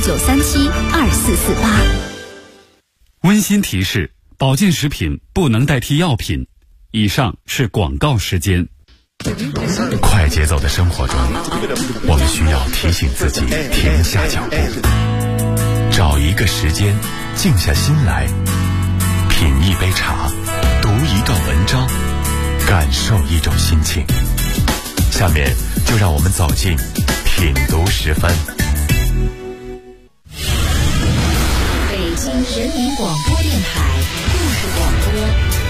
09372448。 温馨提示：保健食品不能代替药品。以上是广告时间。 快节奏的生活中，我们需要提醒自己停下脚步，找一个时间，静下心来，品一杯茶，读一段文章，感受一种心情。下面就让我们走进品读时分。 北京人民广播电台故事广播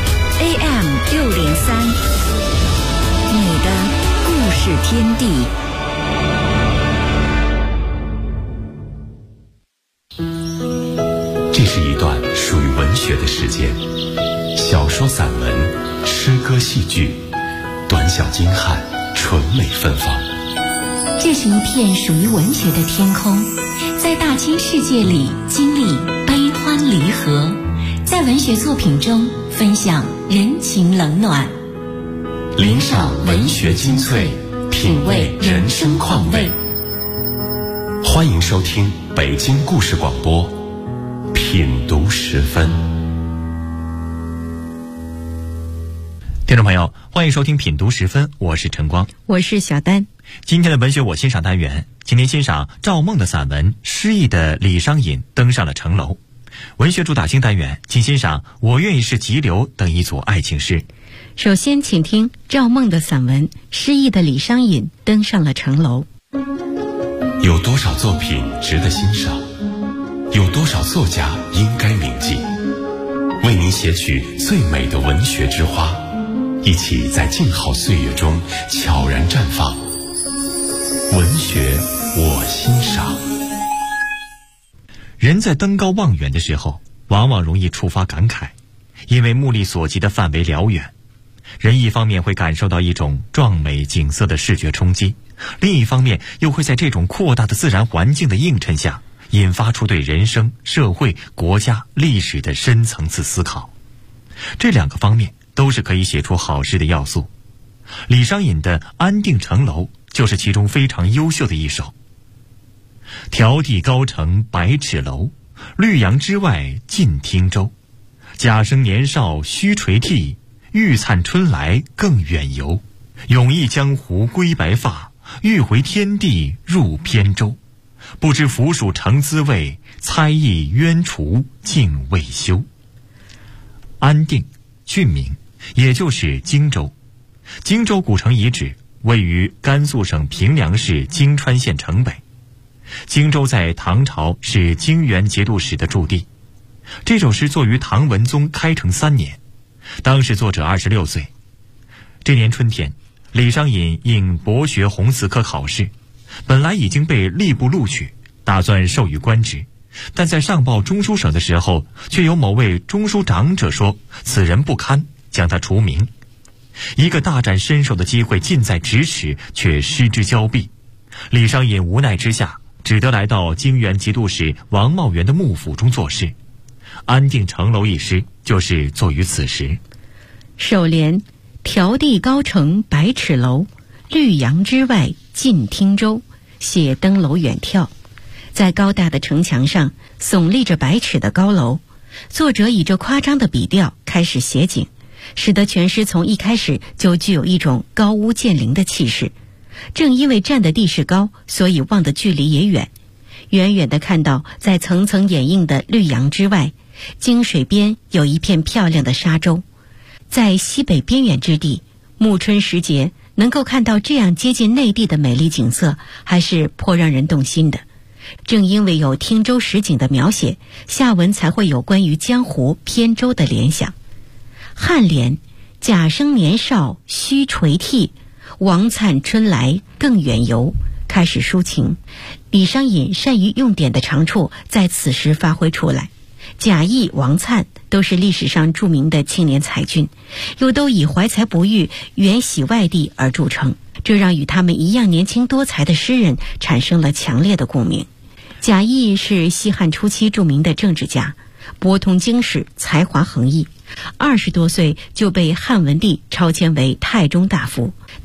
AM603，你的故事天地。 这是一段属于文学的时间，小说、散文、诗歌、戏剧，短小精悍，纯美芬芳。 这是一片属于文学的天空，在大千世界里经历悲欢离合，在文学作品中分享人情冷暖， 聆赏文学精粹，品味人生况味。欢迎收听北京故事广播品读时分。 听众朋友，欢迎收听品读时分，我是晨光， 我是小丹。 今天的文学我欣赏单元，今天欣赏赵梦的散文《失意的李商隐登上了城楼》。文学主打星单元，请欣赏《我愿意是急流》等一组爱情诗。 首先请听赵梦的散文《失意的李商隐登上了城楼》。 有多少作品值得欣赏，有多少作家应该铭记，为您写取最美的文学之花，一起在静好岁月中悄然绽放。文学我欣赏。 人在登高望远的时候，往往容易触发感慨，因为目力所及的范围辽远。人一方面会感受到一种壮美景色的视觉冲击，另一方面又会在这种扩大的自然环境的映衬下，引发出对人生、社会、国家、历史的深层次思考。这两个方面都是可以写出好诗的要素。李商隐的《安定城楼》就是其中非常优秀的一首。迢递高城百尺楼，绿杨之外尽听舟。贾生年少须垂涕，欲灿春来更远游。永忆江湖归白发，欲回天地入扁舟。不知腐蜀成滋味，猜忆鸳锄竟未休。安定郡名，也就是荆州。荆州古城遗址位于甘肃省平凉市荆川县城北。荆州在唐朝是荆元节度使的驻地。这首诗作于唐文宗开成3年，当时作者26岁。这年春天，李商隐应博学弘词科考试，本来已经被吏部录取，打算授予官职，但在上报中书省的时候，却有某位中书长者说此人不堪，将他除名。一个大展身手的机会近在咫尺，却失之交臂。李商隐无奈之下，只得来到荆元节度使王茂元的幕府中做事。安定城楼一诗就是作于此时。 首联迢递高城百尺楼，绿杨之外尽听舟，写登楼远眺。在高大的城墙上耸立着百尺的高楼，作者以这夸张的笔调开始写景，使得全诗从一开始就具有一种高屋建瓴的气势。正因为站的地势高，所以望的距离也远，远远地看到在层层掩映的绿杨之外，荆水边有一片漂亮的沙洲。在西北边远之地，暮春时节能够看到这样接近内地的美丽景色，还是颇让人动心的。正因为有听舟实景的描写，下文才会有关于江湖扁舟的联想。颔联贾生年少须垂涕，王粲春来更远游，开始抒情。李商隐善于用典的长处在此时发挥出来。贾谊、王粲都是历史上著名的青年才俊，又都以怀才不遇、远徙外地而著称，这让与他们一样年轻多才的诗人产生了强烈的共鸣。贾谊是西汉初期著名的政治家，博通经史，才华横溢，20多岁就被汉文帝超迁为太中大夫，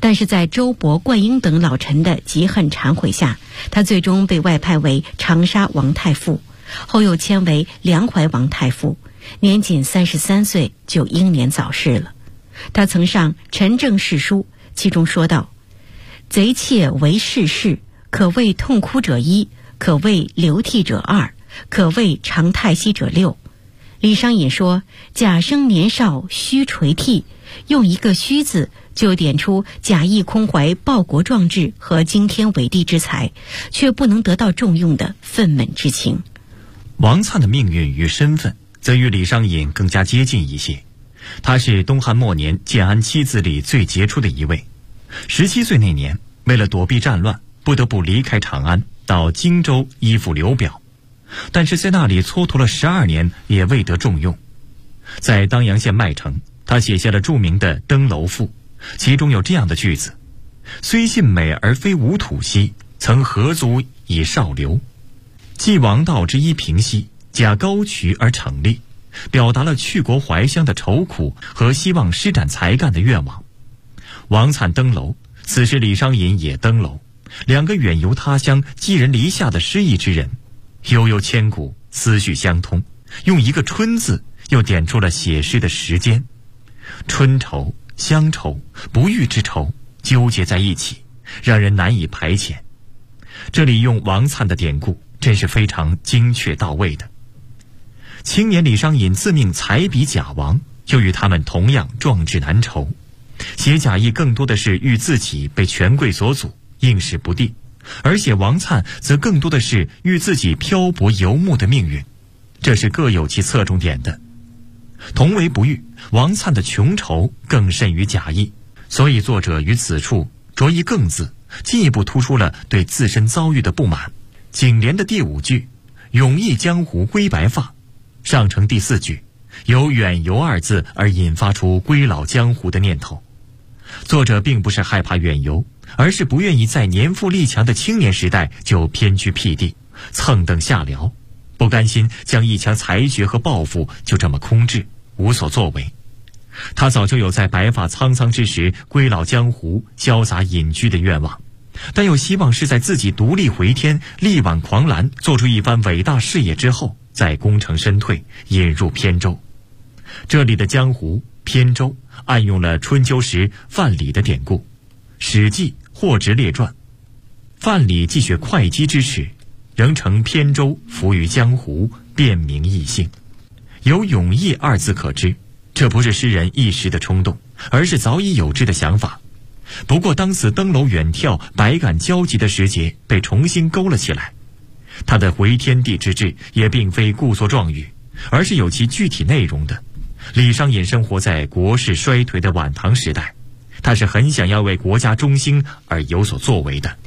但是在周勃、灌婴等老臣的嫉恨忏悔下，他最终被外派为长沙王太傅，后又迁为梁怀王太傅，年仅33岁就英年早逝了。他曾上《陈政事书》，其中说道：贼窃为世事，可谓痛哭者一，可谓流涕者二，可谓长叹息者六。李商隐说，贾生年少须垂涕，用一个须字就点出贾谊空怀报国壮志和惊天伟地之才，却不能得到重用的愤懑之情。 王粲的命运与身份则与李商隐更加接近一些。他是东汉末年建安七子里最杰出的一位。17岁那年，为了躲避战乱，不得不离开长安，到荆州依附刘表，但是在那里蹉跎了12年，也未得重用。在当阳县麦城，他写下了著名的《登楼赋》，其中有这样的句子：虽信美而非无土兮，曾何足以少留。继王道之一平兮，假高渠而成立，表达了去国怀乡的愁苦和希望施展才干的愿望。王粲登楼，此时李商隐也登楼，两个远游他乡、寄人篱下的失意之人，悠悠千古，思绪相通，用一个春字又点出了写诗的时间。春愁、乡愁、不遇之愁纠结在一起，让人难以排遣。这里用王粲的典故真是非常精确到位的。青年李商隐自命才比贾王，又与他们同样壮志难酬，写贾谊更多的是遇自己被权贵所阻，应试不第，而写王粲则更多的是遇自己漂泊游牧的命运，这是各有其侧重点的。同为不遇，王粲的穷愁更甚于贾谊，所以作者于此处着一更字，进一步突出了对自身遭遇的不满。颈联的第5句永忆江湖归白发，上承第4句由远游2字而引发出归老江湖的念头。作者并不是害怕远游，而是不愿意在年富力强的青年时代就偏居僻地，蹭蹬下僚，不甘心将一腔才学和抱负就这么空置，无所作为。他早就有在白发苍苍之时归老江湖、潇洒隐居的愿望，但又希望是在自己独立回天、力挽狂澜，做出一番伟大事业之后，再功成身退，引入偏舟。这里的江湖、偏舟暗用了春秋时范蠡的典故，《史记·霍职列传》。范蠡既学会稽之耻，仍乘偏舟浮于江湖，辨明异姓。由永毅2字可知，这不是诗人一时的冲动，而是早已有之的想法。不过当此登楼远眺、百感交集的时节被重新勾了起来，他的回天地之志也并非故作状语，而是有其具体内容的。李商隐生活在国势衰颓的晚唐时代，他是很想要为国家中兴而有所作为的。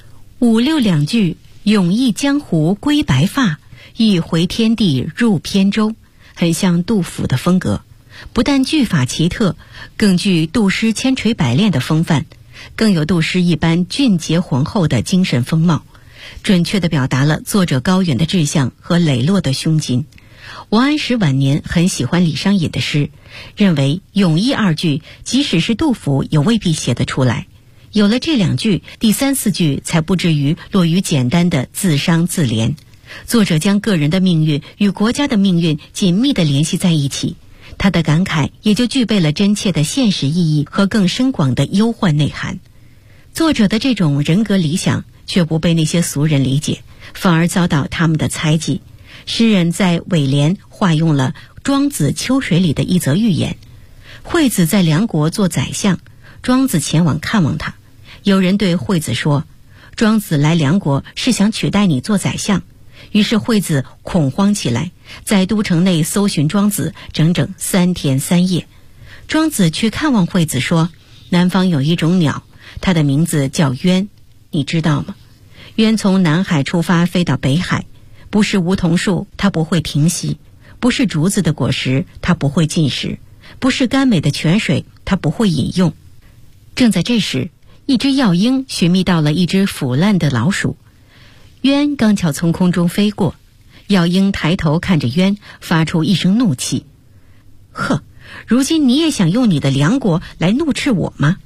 5、6两句永忆江湖归白发，忆回天地入偏舟，很像杜甫的风格，不但句法奇特，更具杜诗千锤百炼的风范，更有杜诗一般俊洁浑厚的精神风貌，准确地表达了作者高远的志向和磊落的胸襟。王安石晚年很喜欢李商隐的诗，认为永忆2句即使是杜甫也未必写得出来，有了这2句，第3、4句才不至于落于简单的自伤自怜。作者将个人的命运与国家的命运紧密地联系在一起，他的感慨也就具备了真切的现实意义和更深广的忧患内涵。作者的这种人格理想却不被那些俗人理解，反而遭到他们的猜忌。诗人在尾联化用了庄子《秋水》里的一则寓言：惠子在梁国做宰相，庄子前往看望他。有人对惠子说，庄子来梁国是想取代你做宰相。于是惠子恐慌起来，在都城内搜寻庄子整整3天3夜。庄子去看望惠子说，南方有一种鸟，它的名字叫鸢，你知道吗？鸢从南海出发飞到北海，不是梧桐树它不会停息，不是竹子的果实它不会进食，不是甘美的泉水它不会饮用。正在这时，一只药鹰寻觅到了一只腐烂的老鼠，鸢刚巧从空中飞过，药鹰抬头看着鸢，发出一声怒气：呵，如今你也想用你的梁国来怒斥我吗？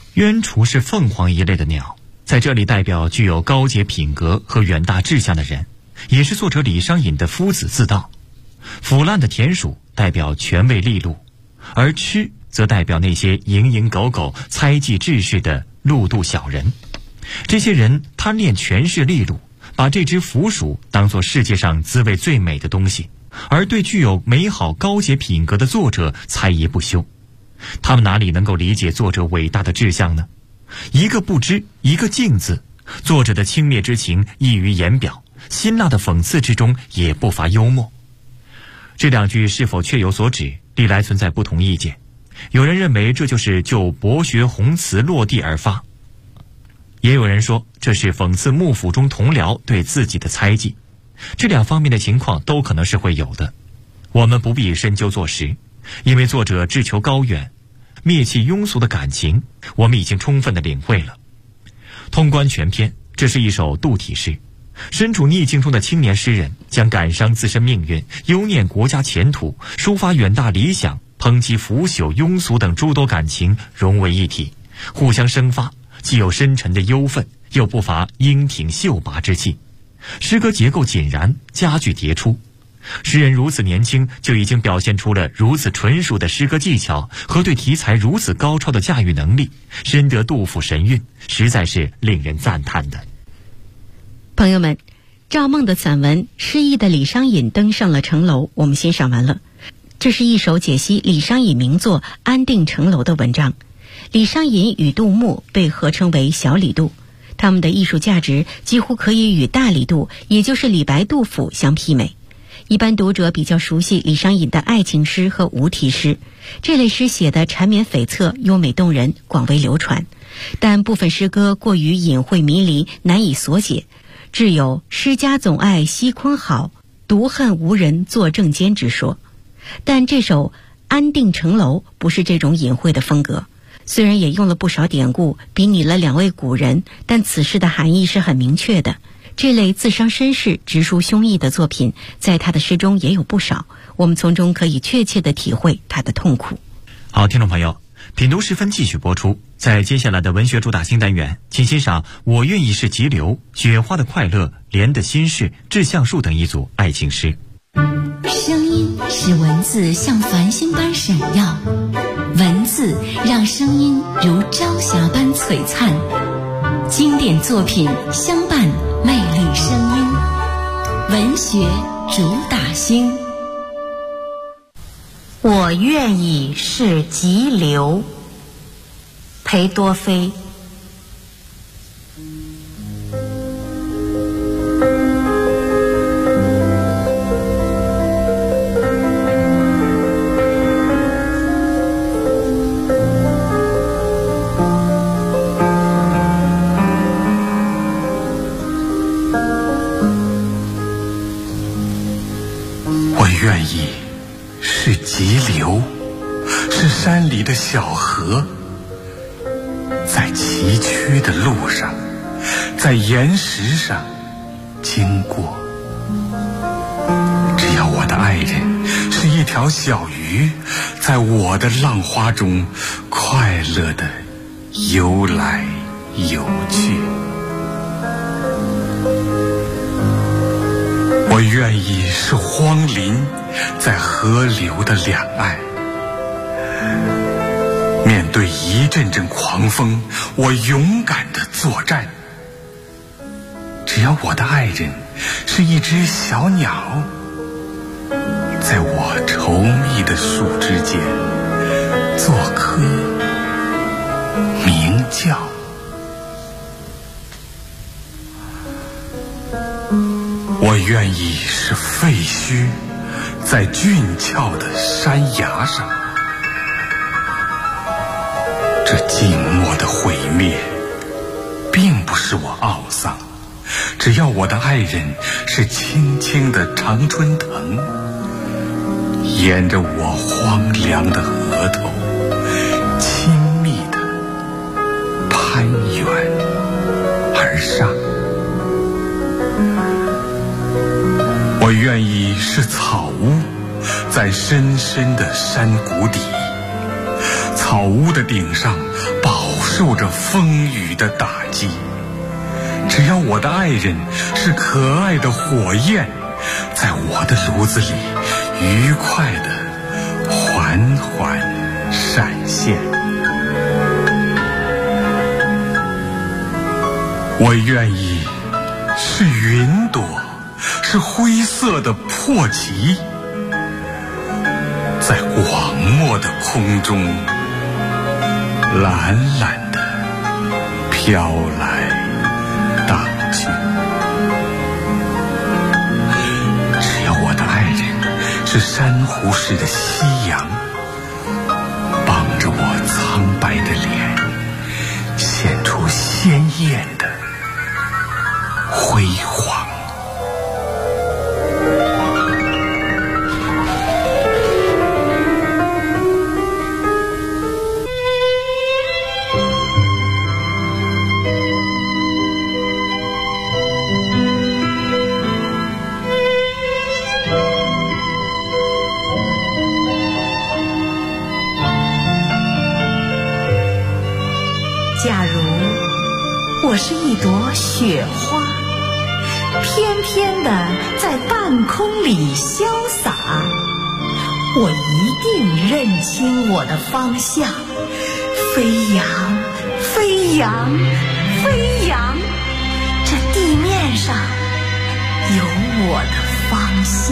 鸢雏是凤凰一类的鸟，在这里代表具有高洁品格和远大志向的人，也是作者李商隐的夫子自道。腐烂的田鼠代表权位利禄，而螭则代表那些蝇营狗苟、猜忌治世的陆渡小人。这些人贪恋权势利禄，把这只腐鼠当作世界上滋味最美的东西，而对具有美好高洁品格的作者猜疑不休。他们哪里能够理解作者伟大的志向呢？一个不知，一个敬字，作者的轻蔑之情溢于言表，辛辣的讽刺之中也不乏幽默。这两句是否确有所指，历来存在不同意见。有人认为这就是就博学宏词落地而发，也有人说这是讽刺幕府中同僚对自己的猜忌。这两方面的情况都可能是会有的，我们不必深究坐实，因为作者志求高远，灭弃庸俗的感情，我们已经充分的领会了。通关全篇，这是一首杜体诗。身处逆境中的青年诗人，将感伤自身命运、忧念国家前途、抒发远大理想、抨击腐朽庸俗等诸多感情融为一体，互相生发，既有深沉的忧愤，又不乏英挺秀拔之气。诗歌结构井然，佳句迭出。诗人如此年轻就已经表现出了如此纯熟的诗歌技巧和对题材如此高超的驾驭能力，深得杜甫神韵，实在是令人赞叹的。 朋友们，赵梦的散文《失意的李商隐登上了城楼》我们欣赏完了。这是一首解析李商隐名作《安定城楼》的文章。李商隐与杜牧被合称为小李杜，他们的艺术价值几乎可以与大李杜，也就是李白、杜甫相媲美。一般读者比较熟悉李商隐的爱情诗和无题诗，这类诗写得缠绵悱恻、优美动人，广为流传。但部分诗歌过于隐晦迷离，难以所解，至有诗家总爱西昆好，独恨无人作正间之说。但这首《安定城楼》不是这种隐晦的风格，虽然也用了不少典故，比拟了两位古人，但此诗的含义是很明确的。这类自伤身世、直抒胸臆的作品，在他的诗中也有不少，我们从中可以确切地体会他的痛苦。 好，听众朋友，品读时分继续播出。在接下来的文学主打新单元，请欣赏《我愿意是急流》、雪花的快乐、莲的心事、致橡树等一组爱情诗。 声音使文字像繁星般闪耀，文字让声音如朝霞般璀璨。经典作品相伴，魅力声音，文学主打星。 我愿意是急流，裴多菲。 愿意是急流，是山里的小河，在崎岖的路上，在岩石上经过。只要我的爱人是一条小鱼，在我的浪花中快乐地游来游去。我愿意是荒林，在河流的两岸，面对一阵阵狂风，我勇敢地作战。只要我的爱人是一只小鸟，在我稠密的树枝间做客鸣叫。我愿意是废墟，在峻峭的山崖上。这静默的毁灭并不使我懊丧，只要我的爱人是青青的常春藤，沿着我荒凉的额头亲密地攀援而上。我愿意是草屋，在深深的山谷底，草屋的顶上饱受着风雨的打击。只要我的爱人是可爱的火焰，在我的炉子里愉快地缓缓闪现。我愿意是云朵，是灰色的破旗，在广漠的空中懒懒地飘来荡去。只要我的爱人是珊瑚似的夕阳，帮着我苍白的脸显出鲜艳的辉煌。 假如我是一朵雪花，翩翩地在半空里潇洒，我一定认清我的方向，飞扬，飞扬，飞扬，这地面上有我的方向。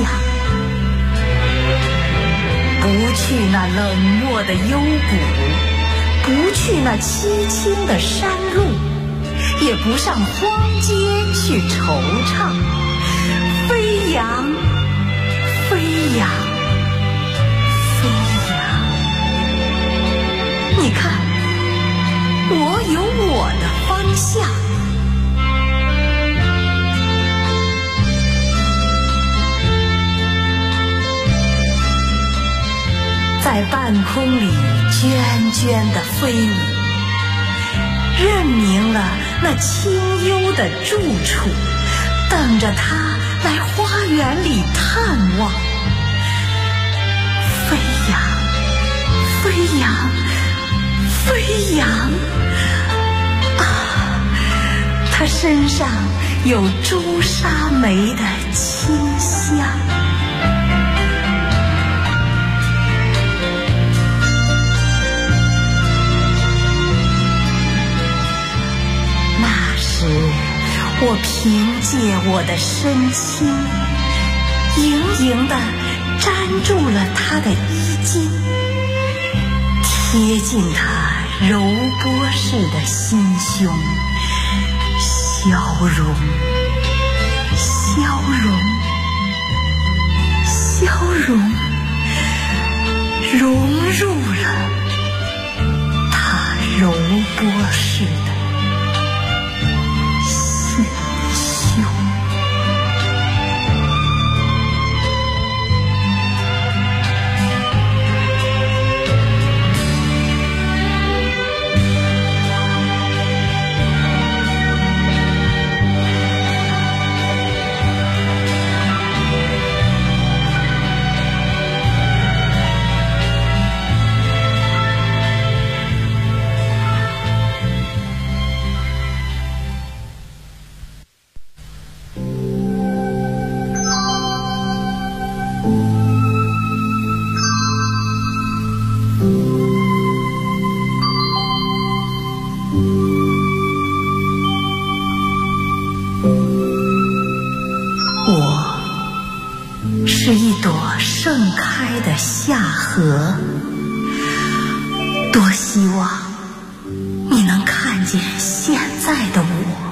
不去那冷漠的幽谷，不去那凄清的山路，也不上荒街去惆怅，飞扬，飞扬，飞扬。你看，我有我的方向。在半空里涓涓地飞舞，认明了那清幽的住处，等着他来花园里探望。飞扬，飞扬，飞扬啊！他身上有朱砂梅的清香。我凭借我的身轻，盈盈地粘住了他的衣襟，贴近他柔波似的心胸，消融，消融，消融，融入了他柔波似的是一朵盛开的夏荷，多希望你能看见现在的我。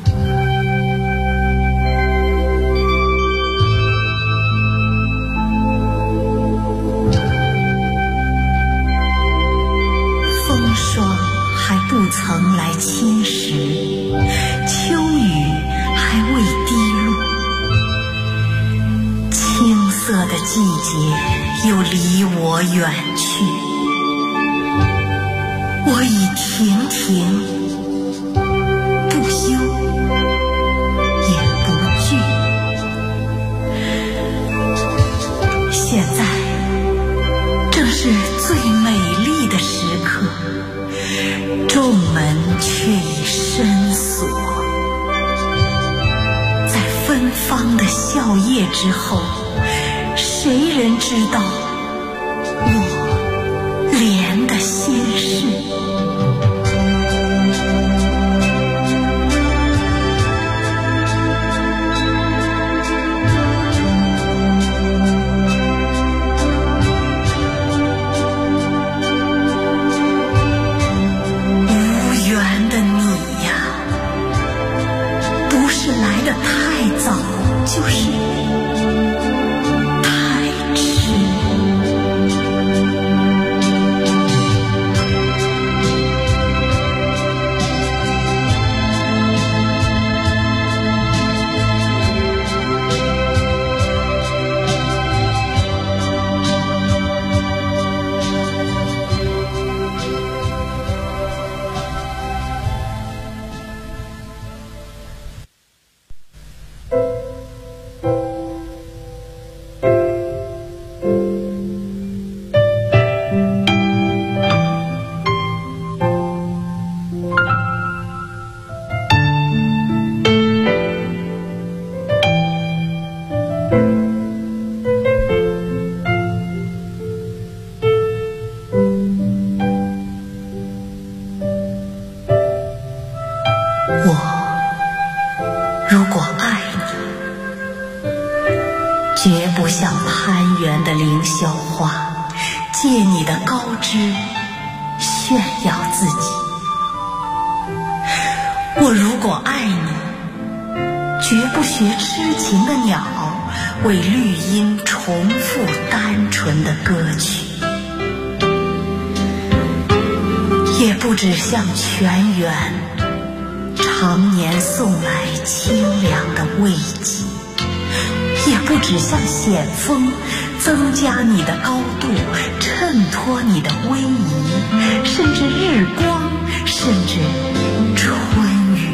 风霜还不曾来侵蚀，秋雨还未滴落，青涩的季节又离我远去，我已亭亭不忧也不惧。现在正是最美丽的时刻，众美造业之后，谁人知道我莲的心事？ 就是太迟。如果爱你，绝不像攀援的凌霄花，借你的高枝炫耀自己。我如果爱你，绝不学痴情的鸟，为绿荫重复单纯的歌曲，也不只向泉源常年送来清凉的慰藉，也不只向险峰增加你的高度，衬托你的威仪，甚至日光，甚至春雨。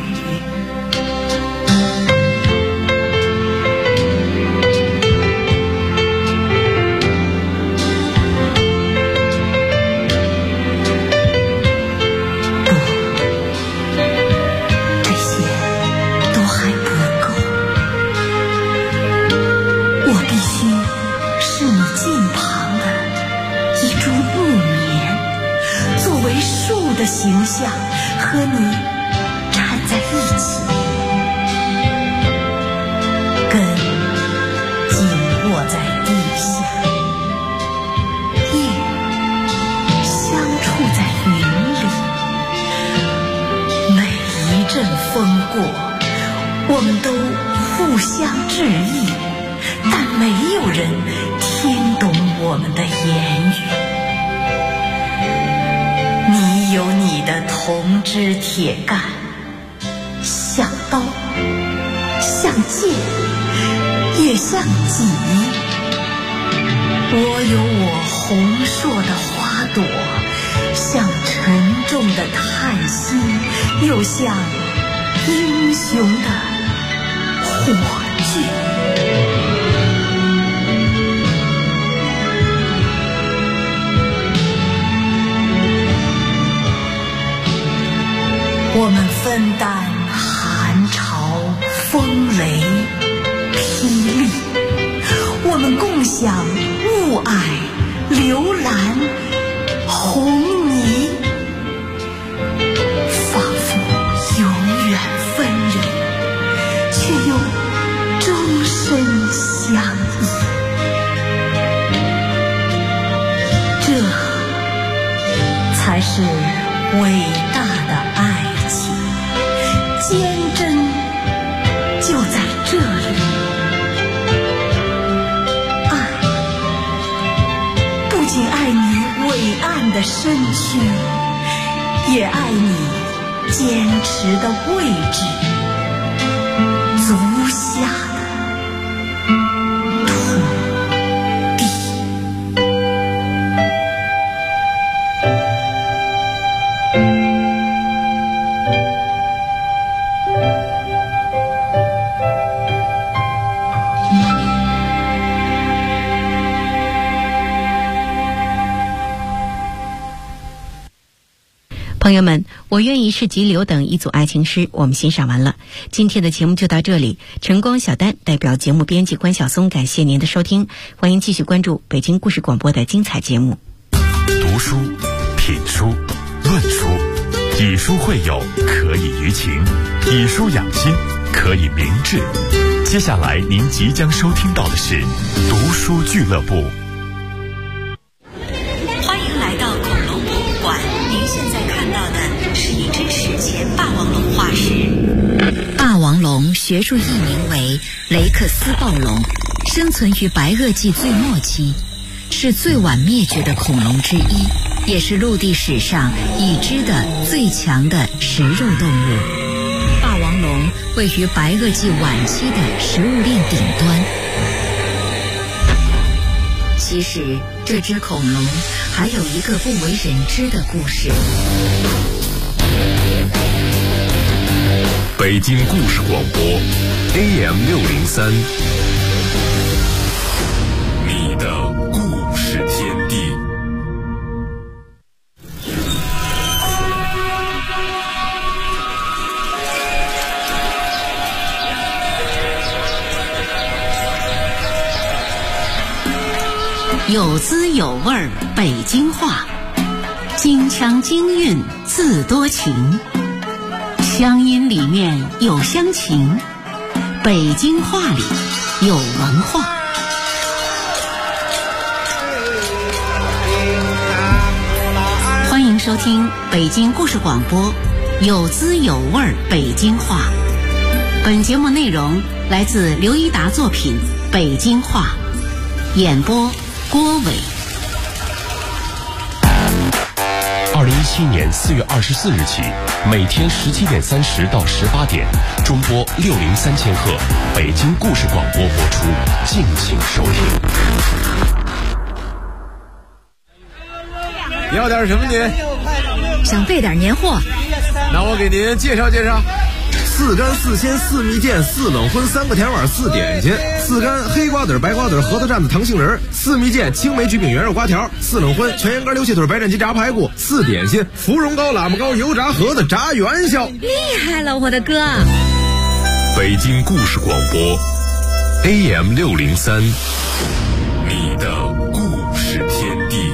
形象和你站在一起，根紧握在地下，叶相触在云里。每一阵风过，我们都互相致意，但没有人听懂我们的言语。你有你的铜枝铁干，像刀，像剑，也像戟。我有我红硕的花朵，像沉重的叹息，又像英雄的火炬。我们分担寒潮、风雷、霹雳，我们共享雾霭、流岚、红泥，仿佛永远分离，却又终身相依。这才是伟大的爱。坚贞就在这里，爱不仅爱你伟岸的身躯，也爱你坚持的位置，足下的土地。 朋友们，我愿意是急流等一组爱情诗我们欣赏完了，今天的节目就到这里。晨光小丹代表节目编辑关晓松，感谢您的收听，欢迎继续关注北京故事广播的精彩节目。 读书、品书、论书，以书会友，可以娱情；以书养心，可以明志。接下来您即将收听到的是读书俱乐部。 欢迎来到恐龙博物馆，您现在看到的是一只史前霸王龙化石。霸王龙学术译名为雷克斯暴龙，生存于白垩纪最末期，是最晚灭绝的恐龙之一，也是陆地史上已知的最强的食肉动物。霸王龙位于白垩纪晚期的食物链顶端。其实这只恐龙还有一个不为人知的故事。 北京故事广播 AM603， 你的故事天地。 有滋有味儿北京话，京腔京韵字多情，乡音里面有乡情，北京话里有文化。欢迎收听北京故事广播有滋有味儿北京话。本节目内容来自刘一达作品《北京话》，演播郭伟。 2017年4月24日起，每天17点30到18点，中波603千赫，北京故事广播播出，敬请收听。 你要点什么您？ 想备点年货。 那我给您介绍介绍。4干4鲜4蜜饯4冷荤3个甜碗4点心，4干黑瓜子白瓜子核桃蘸子糖杏仁，4蜜饯青梅菊饼圆肉瓜条，4冷荤全羊肝溜蟹腿白斩鸡炸排骨，4点心芙蓉糕喇嘛糕油炸盒子炸元宵。 厉害了我的哥！ 北京故事广播 AM603， 你的故事天地。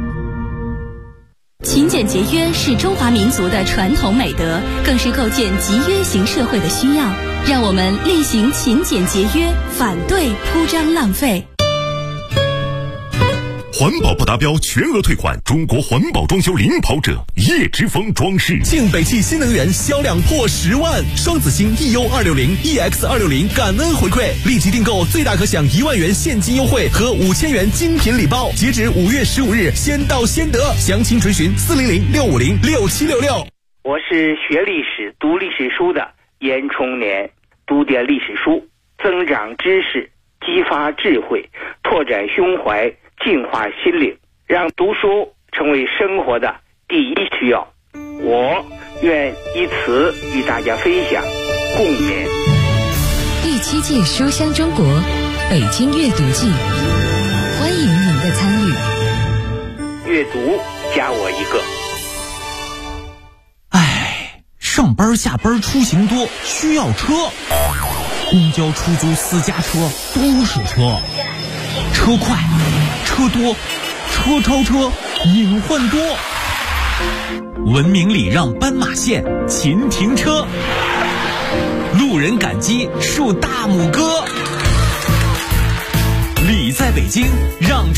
勤俭节约是中华民族的传统美德，更是构建集约型社会的需要。让我们厉行勤俭节约，反对铺张浪费。 环保不达标全额退款，中国环保装修领跑者叶之峰装饰。 庆北汽新能源销量破10万，双子星 EU260、EX260 感恩回馈，立即订购最大可享1万元现金优惠和5000元精品礼包，截止5月15日，先到先得。详情垂询400-650-6766。 我是学历史、读历史书的严冲年，读点历史书，增长知识，激发智慧，拓展胸怀，净化心灵，让读书成为生活的第一需要。我愿以此与大家分享共勉。 第7届书香中国北京阅读季，欢迎您的参与。 阅读加我一个。 上班下班出行多，需要车，公交、出租、私家车都是车，车快，车多，车超车，隐患多。文明礼让斑马线，勤停车，路人感激竖大拇哥。礼在北京，让